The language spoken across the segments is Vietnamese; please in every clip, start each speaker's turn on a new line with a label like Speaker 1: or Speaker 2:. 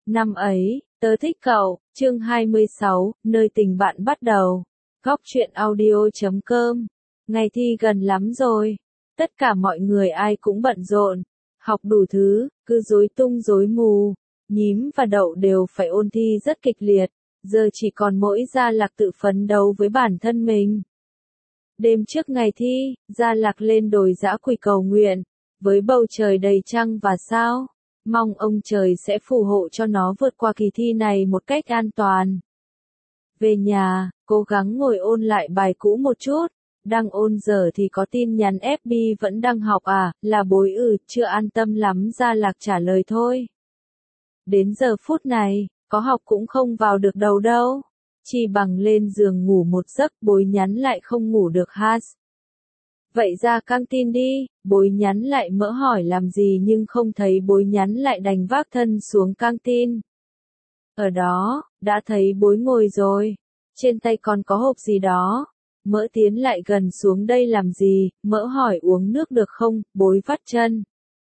Speaker 1: Năm ấy, tớ thích cậu, chương 26, nơi tình bạn bắt đầu. Góc truyện audio.com. Ngày thi gần lắm rồi. Tất cả mọi người ai cũng bận rộn. Học đủ thứ, cứ rối tung rối mù. Nhím và đậu đều phải ôn thi rất kịch liệt. Giờ chỉ còn mỗi Gia Lạc tự phấn đấu với bản thân mình. Đêm trước ngày thi, Gia Lạc lên đồi dã quỳ cầu nguyện. Với bầu trời đầy trăng và sao. Mong ông trời sẽ phù hộ cho nó vượt qua kỳ thi này một cách an toàn. Về nhà, cố gắng ngồi ôn lại bài cũ một chút. Đang ôn giờ thì có tin nhắn FB vẫn đang học à, là bối chưa an tâm lắm Gia Lạc trả lời thôi. Đến giờ phút này, có học cũng không vào được đầu đâu. Chỉ bằng lên giường ngủ một giấc bối nhắn lại không ngủ được has. Vậy ra căng tin đi, bối nhắn lại mỡ hỏi làm gì nhưng không thấy bối nhắn lại đành vác thân xuống căng tin. Ở đó, đã thấy bối ngồi rồi, trên tay còn có hộp gì đó. Mỡ tiến lại gần xuống đây làm gì, mỡ hỏi uống nước được không, bối vắt chân.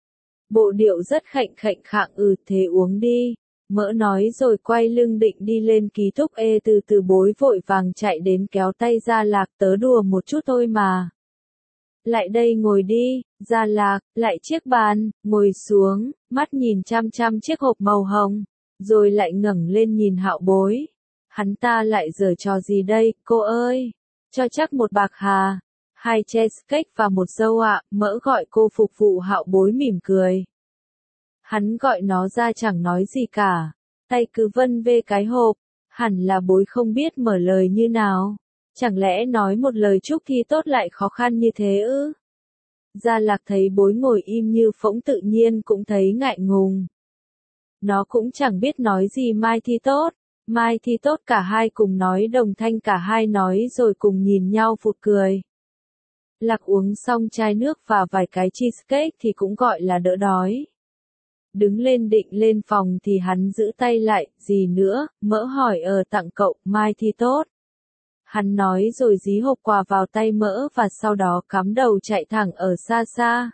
Speaker 1: Bộ điệu rất khạnh khạng thế uống đi. Mỡ nói rồi quay lưng định đi lên ký túc từ bối vội vàng chạy đến kéo tay Gia Lạc tớ đùa một chút thôi mà. Lại đây ngồi đi, Gia Lạc, lại chiếc bàn, ngồi xuống, mắt nhìn chăm chăm chiếc hộp màu hồng, rồi lại ngẩng lên nhìn Hạo Bối. Hắn ta lại giở trò gì đây, cô ơi? Cho chắc một bạc hà, 2 cheesecake và một dâu ạ, mỡ gọi cô phục vụ Hạo Bối mỉm cười. Hắn gọi nó ra chẳng nói gì cả, tay cứ vân vê cái hộp, hẳn là bối không biết mở lời như nào. Chẳng lẽ nói một lời chúc thi tốt lại khó khăn như thế ư? Gia Lạc thấy bối ngồi im như phỗng tự nhiên cũng thấy ngại ngùng. Nó cũng chẳng biết nói gì mai thi tốt. Mai thi tốt cả hai cùng nói đồng thanh cả hai nói rồi cùng nhìn nhau phụt cười. Lạc uống xong chai nước và vài cái cheesecake thì cũng gọi là đỡ đói. Đứng lên định lên phòng thì hắn giữ tay lại, gì nữa, mỡ hỏi tặng cậu, mai thi tốt. Hắn nói rồi dí hộp quà vào tay mỡ và sau đó cắm đầu chạy thẳng ở xa xa.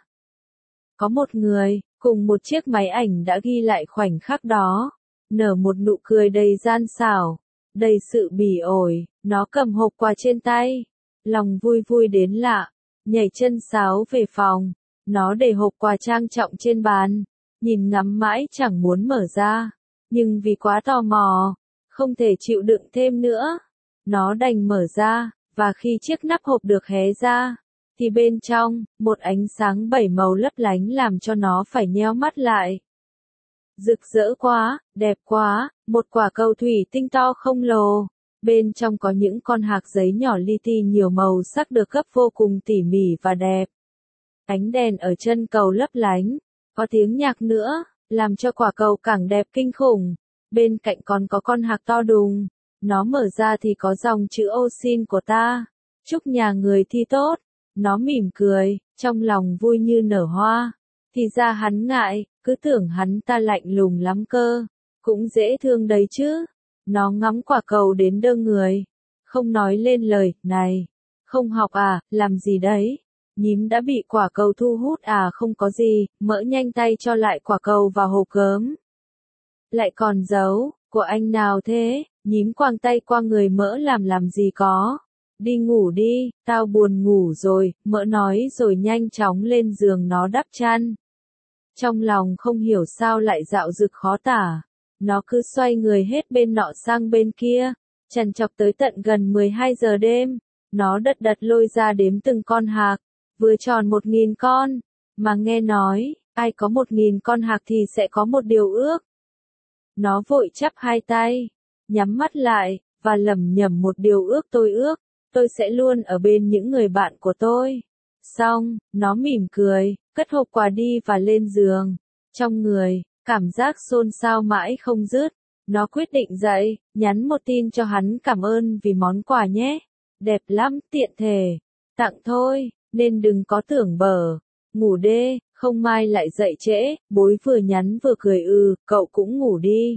Speaker 1: Có một người, cùng một chiếc máy ảnh đã ghi lại khoảnh khắc đó. Nở một nụ cười đầy gian xảo, đầy sự bỉ ổi, nó cầm hộp quà trên tay. Lòng vui vui đến lạ, nhảy chân sáo về phòng. Nó để hộp quà trang trọng trên bàn, nhìn ngắm mãi chẳng muốn mở ra. Nhưng vì quá tò mò, không thể chịu đựng thêm nữa. Nó đành mở ra, và khi chiếc nắp hộp được hé ra, thì bên trong, một ánh sáng 7 màu lấp lánh làm cho nó phải nheo mắt lại. Rực rỡ quá, đẹp quá, một quả cầu thủy tinh to không lồ. Bên trong có những con hạc giấy nhỏ li ti nhiều màu sắc được gấp vô cùng tỉ mỉ và đẹp. Ánh đèn ở chân cầu lấp lánh, có tiếng nhạc nữa, làm cho quả cầu càng đẹp kinh khủng. Bên cạnh còn có con hạc to đùng. Nó mở ra thì có dòng chữ ô xin của ta. Chúc nhà người thi tốt. Nó mỉm cười, trong lòng vui như nở hoa. Thì ra hắn ngại, cứ tưởng hắn ta lạnh lùng lắm cơ. Cũng dễ thương đấy chứ. Nó ngắm quả cầu đến đơ người. Không nói lên lời, này. Không học à, làm gì đấy? Nhím đã bị quả cầu thu hút à không có gì, mỡ nhanh tay cho lại quả cầu vào hộp gớm. Lại còn giấu, của anh nào thế? Nhím quàng tay qua người mỡ làm gì có. Đi ngủ đi, tao buồn ngủ rồi, mỡ nói rồi nhanh chóng lên giường nó đắp chăn. Trong lòng không hiểu sao lại dạo dực khó tả. Nó cứ xoay người hết bên nọ sang bên kia, trằn trọc tới tận gần 12 giờ đêm. Nó đật lôi ra đếm từng con hạc, vừa tròn 1000 con. Mà nghe nói, ai có 1000 con hạc thì sẽ có một điều ước. Nó vội chắp hai tay, nhắm mắt lại, và lẩm nhẩm một điều ước tôi sẽ luôn ở bên những người bạn của tôi. Xong, nó mỉm cười, cất hộp quà đi và lên giường. Trong người, cảm giác xôn xao mãi không dứt. Nó quyết định dậy, nhắn một tin cho hắn cảm ơn vì món quà nhé. Đẹp lắm, tiện thể. Tặng thôi, nên đừng có tưởng bở. Ngủ đê, không mai lại dậy trễ, bối vừa nhắn vừa cười cậu cũng ngủ đi.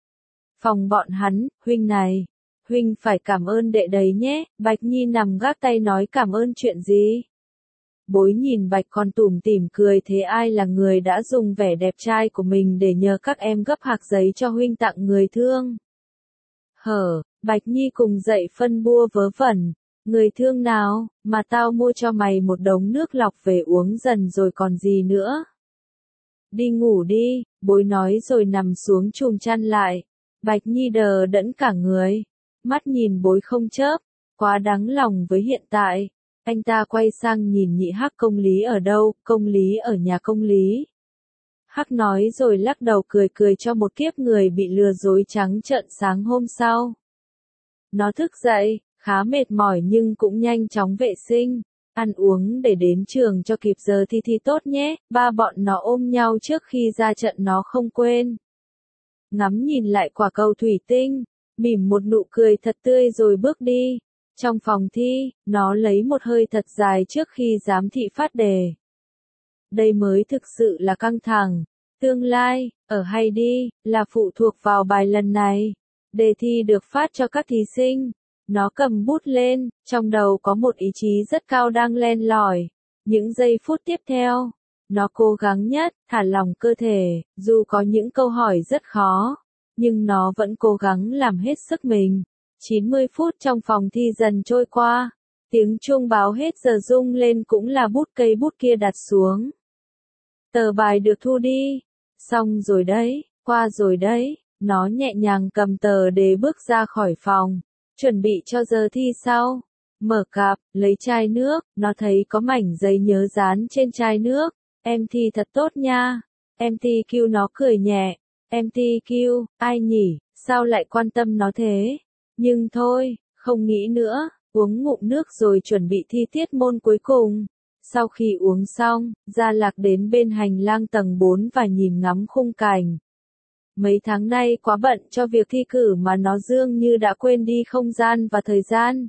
Speaker 1: Phòng bọn hắn, huynh này. Huynh phải cảm ơn đệ đấy nhé, Bạch Nhi nằm gác tay nói cảm ơn chuyện gì? Bối nhìn Bạch còn tủm tỉm cười thế ai là người đã dùng vẻ đẹp trai của mình để nhờ các em gấp hạc giấy cho huynh tặng người thương. Bạch Nhi cùng dậy phân bua vớ vẩn. Người thương nào, mà tao mua cho mày một đống nước lọc về uống dần rồi còn gì nữa. Đi ngủ đi, bối nói rồi nằm xuống chùm chăn lại. Bạch Nhi đờ đẫn cả người. Mắt nhìn bối không chớp, quá đáng lòng với hiện tại. Anh ta quay sang nhìn nhị Hắc công lý ở đâu, công lý ở nhà công lý. Hắc nói rồi lắc đầu cười cười cho một kiếp người bị lừa dối trắng trợn sáng hôm sau. Nó thức dậy, khá mệt mỏi nhưng cũng nhanh chóng vệ sinh, ăn uống để đến trường cho kịp giờ thi tốt nhé, ba bọn nó ôm nhau trước khi ra trận nó không quên. Ngắm nhìn lại quả cầu thủy tinh, mỉm một nụ cười thật tươi rồi bước đi. Trong phòng thi, nó lấy một hơi thật dài trước khi giám thị phát đề. Đây mới thực sự là căng thẳng. Tương lai, ở hay đi, là phụ thuộc vào bài lần này. Đề thi được phát cho các thí sinh. Nó cầm bút lên, trong đầu có một ý chí rất cao đang len lỏi. Những giây phút tiếp theo, nó cố gắng nhất, thả lỏng cơ thể, dù có những câu hỏi rất khó, nhưng nó vẫn cố gắng làm hết sức mình. 90 phút trong phòng thi dần trôi qua, tiếng chuông báo hết giờ rung lên cũng là cây bút kia đặt xuống. Tờ bài được thu đi, xong rồi đấy, qua rồi đấy, nó nhẹ nhàng cầm tờ để bước ra khỏi phòng, chuẩn bị cho giờ thi sau. Mở cặp, lấy chai nước, nó thấy có mảnh giấy nhớ dán trên chai nước. Em thi thật tốt nha. MTQ nó cười nhẹ. MTQ, ai nhỉ, sao lại quan tâm nó thế? Nhưng thôi, không nghĩ nữa, uống ngụm nước rồi chuẩn bị thi tiết môn cuối cùng. Sau khi uống xong, Gia Lạc đến bên hành lang tầng 4 và nhìn ngắm khung cảnh. Mấy tháng nay quá bận cho việc thi cử mà nó dường như đã quên đi không gian và thời gian.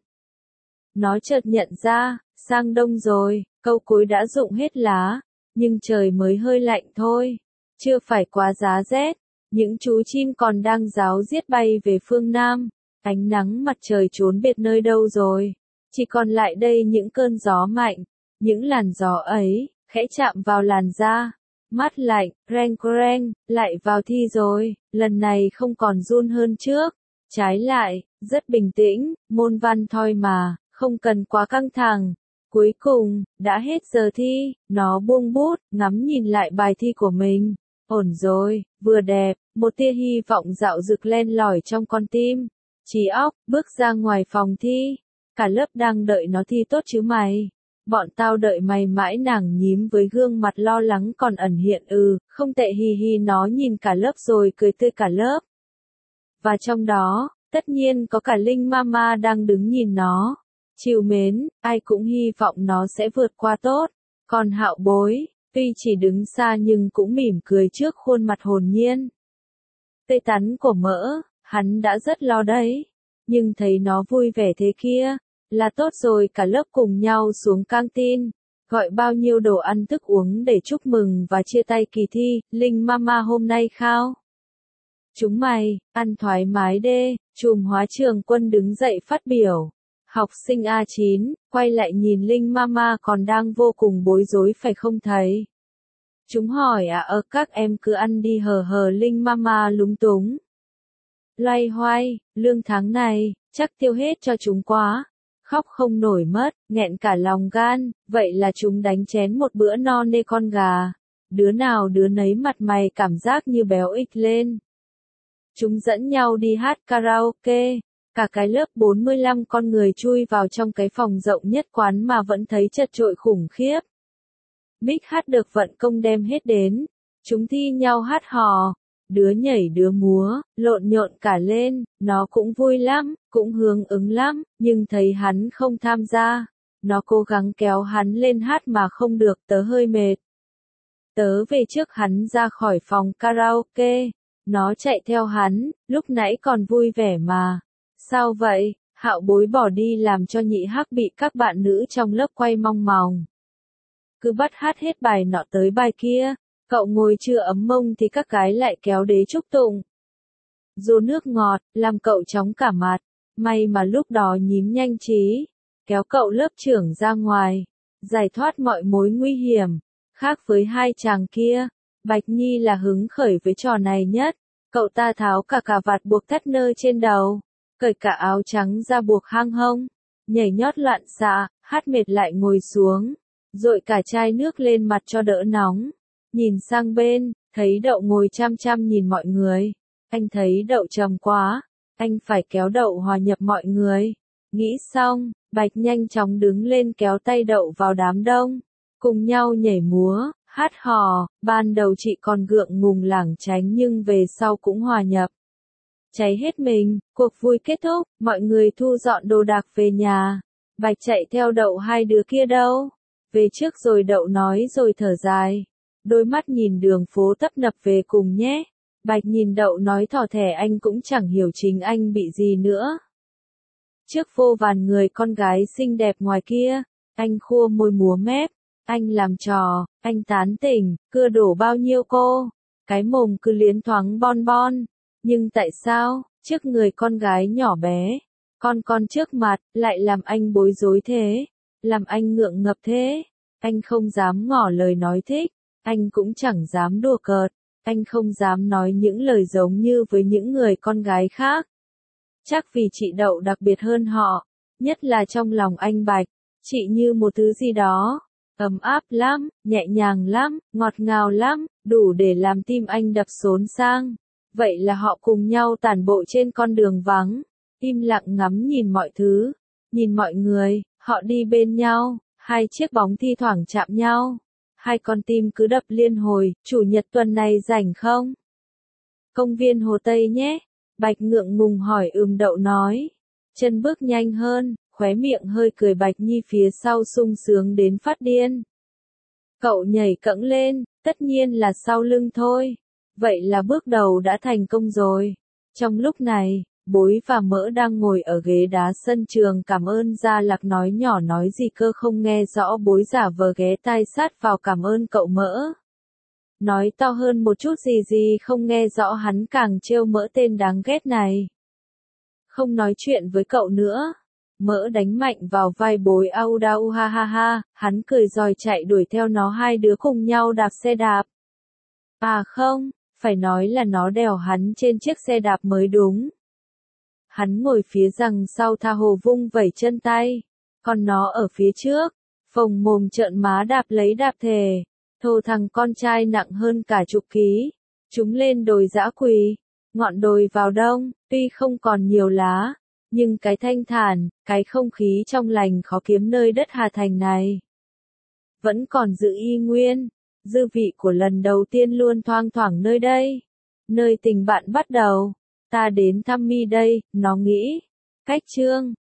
Speaker 1: Nó chợt nhận ra, sang đông rồi, câu cối đã rụng hết lá, nhưng trời mới hơi lạnh thôi, chưa phải quá giá rét. Những chú chim còn đang ráo riết bay về phương Nam, ánh nắng mặt trời trốn biệt nơi đâu rồi, chỉ còn lại đây những cơn gió mạnh, những làn gió ấy, khẽ chạm vào làn da, mát lạnh, reng, lại vào thi rồi, lần này không còn run hơn trước, trái lại, rất bình tĩnh, môn văn thôi mà, không cần quá căng thẳng. Cuối cùng, đã hết giờ thi, nó buông bút, ngắm nhìn lại bài thi của mình. Ổn rồi, vừa đẹp, một tia hy vọng dạo dực len lỏi trong con tim. Trí óc, bước ra ngoài phòng thi. Cả lớp đang đợi nó thi tốt chứ mày. Bọn tao đợi mày mãi, nàng nhím với gương mặt lo lắng còn ẩn hiện. Không tệ, hi nó nhìn cả lớp rồi cười tươi cả lớp. Và trong đó, tất nhiên có cả Linh Mama đang đứng nhìn nó. Trìu mến, ai cũng hy vọng nó sẽ vượt qua tốt. Còn Hạo Bối, tuy chỉ đứng xa nhưng cũng mỉm cười trước khuôn mặt hồn nhiên tươi tắn của Mỡ, hắn đã rất lo đấy. Nhưng thấy nó vui vẻ thế kia, là tốt rồi. Cả lớp cùng nhau xuống căng tin, gọi bao nhiêu đồ ăn thức uống để chúc mừng và chia tay kỳ thi. Linh Mama hôm nay khao chúng mày, ăn thoải mái đê, chùm hóa trường Quân đứng dậy phát biểu. Học sinh A9, quay lại nhìn Linh Mama còn đang vô cùng bối rối phải không thầy? Chúng hỏi các em cứ ăn đi hờ. Linh Mama lúng túng. Loay hoay, lương tháng này, chắc tiêu hết cho chúng quá. Khóc không nổi mất, nghẹn cả lòng gan, vậy là chúng đánh chén một bữa no nê con gà. Đứa nào đứa nấy mặt mày cảm giác như béo ích lên. Chúng dẫn nhau đi hát karaoke. Cả cái lớp 45 con người chui vào trong cái phòng rộng nhất quán mà vẫn thấy chật chội khủng khiếp. Mic hát được vận công đem hết đến. Chúng thi nhau hát hò. Đứa nhảy đứa múa, lộn nhộn cả lên. Nó cũng vui lắm, cũng hưởng ứng lắm, nhưng thấy hắn không tham gia. Nó cố gắng kéo hắn lên hát mà không được, tớ hơi mệt. Tớ về trước hắn ra khỏi phòng karaoke. Nó chạy theo hắn, lúc nãy còn vui vẻ mà. Sao vậy? Hạo Bối bỏ đi làm cho nhị Hắc bị các bạn nữ trong lớp quay mong mòng. Cứ bắt hát hết bài nọ tới bài kia, cậu ngồi chưa ấm mông thì các gái lại kéo đế chúc tụng. Dù nước ngọt, làm cậu chóng cả mặt, may mà lúc đó nhím nhanh trí, kéo cậu lớp trưởng ra ngoài. giải thoát mọi mối nguy hiểm. Khác với hai chàng kia, Bạch Nhi là hứng khởi với trò này nhất. Cậu ta tháo cả cà vạt buộc thắt nơ trên đầu, cởi cả áo trắng ra buộc hang hông, nhảy nhót loạn xạ, hát mệt lại ngồi xuống, dội cả chai nước lên mặt cho đỡ nóng. Nhìn sang bên, thấy Đậu ngồi chăm chăm nhìn mọi người. Anh thấy Đậu trầm quá, anh phải kéo Đậu hòa nhập mọi người. Nghĩ xong, Bạch nhanh chóng đứng lên kéo tay Đậu vào đám đông, cùng nhau nhảy múa, hát hò. Ban đầu chị còn gượng ngùng lảng tránh nhưng về sau cũng hòa nhập. Cháy hết mình, cuộc vui kết thúc, mọi người thu dọn đồ đạc về nhà. Bạch chạy theo Đậu, hai đứa kia đâu? Về trước rồi, Đậu nói rồi thở dài. Đôi mắt nhìn đường phố tấp nập, về cùng nhé. Bạch nhìn Đậu nói thỏ thẻ, anh cũng chẳng hiểu chính anh bị gì nữa. Trước vô vàn người con gái xinh đẹp ngoài kia, anh khua môi múa mép, anh làm trò, anh tán tỉnh, cưa đổ bao nhiêu cô, cái mồm cứ liến thoáng bon bon. Nhưng tại sao, trước người con gái nhỏ bé, con trước mặt, lại làm anh bối rối thế, làm anh ngượng ngập thế? Anh không dám ngỏ lời nói thích, anh cũng chẳng dám đùa cợt, anh không dám nói những lời giống như với những người con gái khác. Chắc vì chị Đậu đặc biệt hơn họ, nhất là trong lòng anh Bạch, chị như một thứ gì đó, ấm áp lắm, nhẹ nhàng lắm, ngọt ngào lắm, đủ để làm tim anh đập xốn sang. Vậy là họ cùng nhau tản bộ trên con đường vắng, im lặng ngắm nhìn mọi thứ, nhìn mọi người, họ đi bên nhau, hai chiếc bóng thi thoảng chạm nhau. Hai con tim cứ đập liên hồi, chủ nhật tuần này rảnh không? Công viên Hồ Tây nhé. Bạch ngượng ngùng hỏi. Đậu nói. Chân bước nhanh hơn, khóe miệng hơi cười. Bạch Nhi phía sau sung sướng đến phát điên. Cậu nhảy cẫng lên, tất nhiên là sau lưng thôi. Vậy là bước đầu đã thành công rồi. Trong lúc này, Bối và Mỡ đang ngồi ở ghế đá sân trường. Cảm ơn Gia Lạc nói nhỏ, nói gì cơ không nghe rõ. Bối giả vờ ghé tai sát vào. Cảm ơn cậu Mỡ. Nói to hơn một chút, gì không nghe rõ. Hắn càng trêu Mỡ, tên đáng ghét này. Không nói chuyện với cậu nữa. Mỡ đánh mạnh vào vai Bối. Au đau ha ha ha. Hắn cười rồi chạy đuổi theo nó. Hai đứa cùng nhau đạp xe đạp. À không, phải nói là nó đèo hắn trên chiếc xe đạp mới đúng. Hắn ngồi phía đằng sau tha hồ vung vẩy chân tay, còn nó ở phía trước, phồng mồm trợn má đạp lấy đạp thề. Thô thằng con trai nặng hơn cả chục ký, chúng lên đồi dã quỳ, ngọn đồi vào đông, tuy không còn nhiều lá, nhưng cái thanh thản, cái không khí trong lành khó kiếm nơi đất Hà Thành này. Vẫn còn giữ y nguyên, dư vị của lần đầu tiên luôn thoang thoảng nơi đây. Nơi tình bạn bắt đầu. Ta đến thăm Mi đây, nó nghĩ. Cách chương